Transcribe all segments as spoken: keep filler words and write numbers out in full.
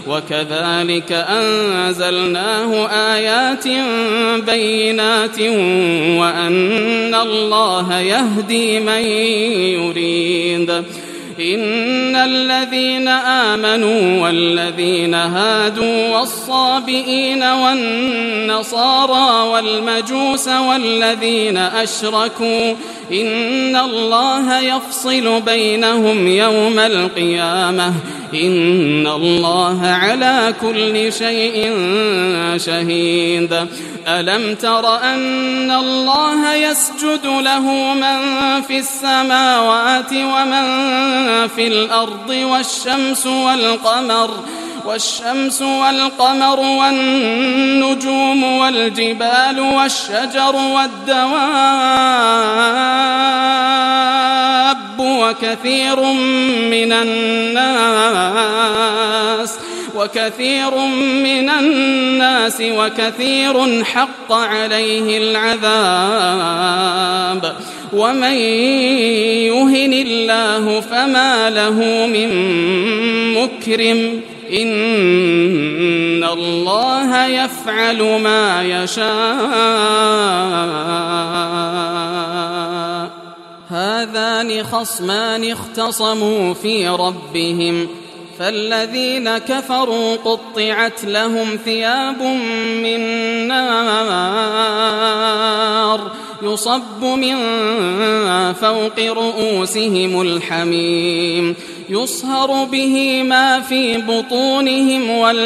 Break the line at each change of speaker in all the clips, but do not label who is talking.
وكذلك أنزلناه آيات بينات وأن الله يهدي من يريد. إن الذين آمنوا والذين هادوا والصابئين والنصارى والمجوس والذين أشركوا إن الله يفصل بينهم يوم القيامة إن الله على كل شيء شهيد. ألم تر أن الله يسجد له من في السماوات ومن في الأرض والشمس والقمر والشمس والقمر والنجوم والجبال والشجر والدواب وكثير من الناس وكثير من الناس وكثير حق عليه العذاب ومن يهن الله فما له من مكرم إن الله يفعل ما يشاء. هذان خصمان اختصموا في ربهم فالذين كفروا قطعت لهم ثياب من نار يصب من فوق رؤوسهم الحميم يصهر به ما في بطونهم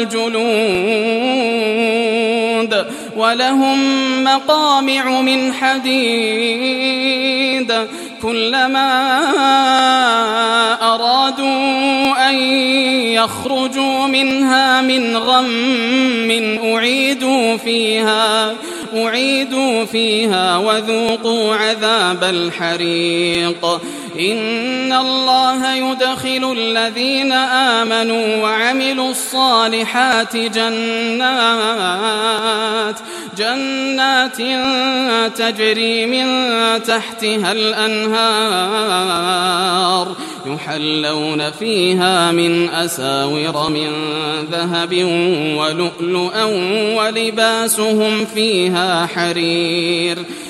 والجلود ولهم مقامع من حديد كلما أرادوا أن يخرجوا منها من غم أعيدوا فيها أعيدوا فيها وذوقوا عذاب الحريق. إن الله يدخل الذين آمنوا وعملوا الصالحات جنات جنات تجري من تحتها الأنهار يحلون فيها من أساور من ذهب ولؤلؤا ولباسهم فيها حرير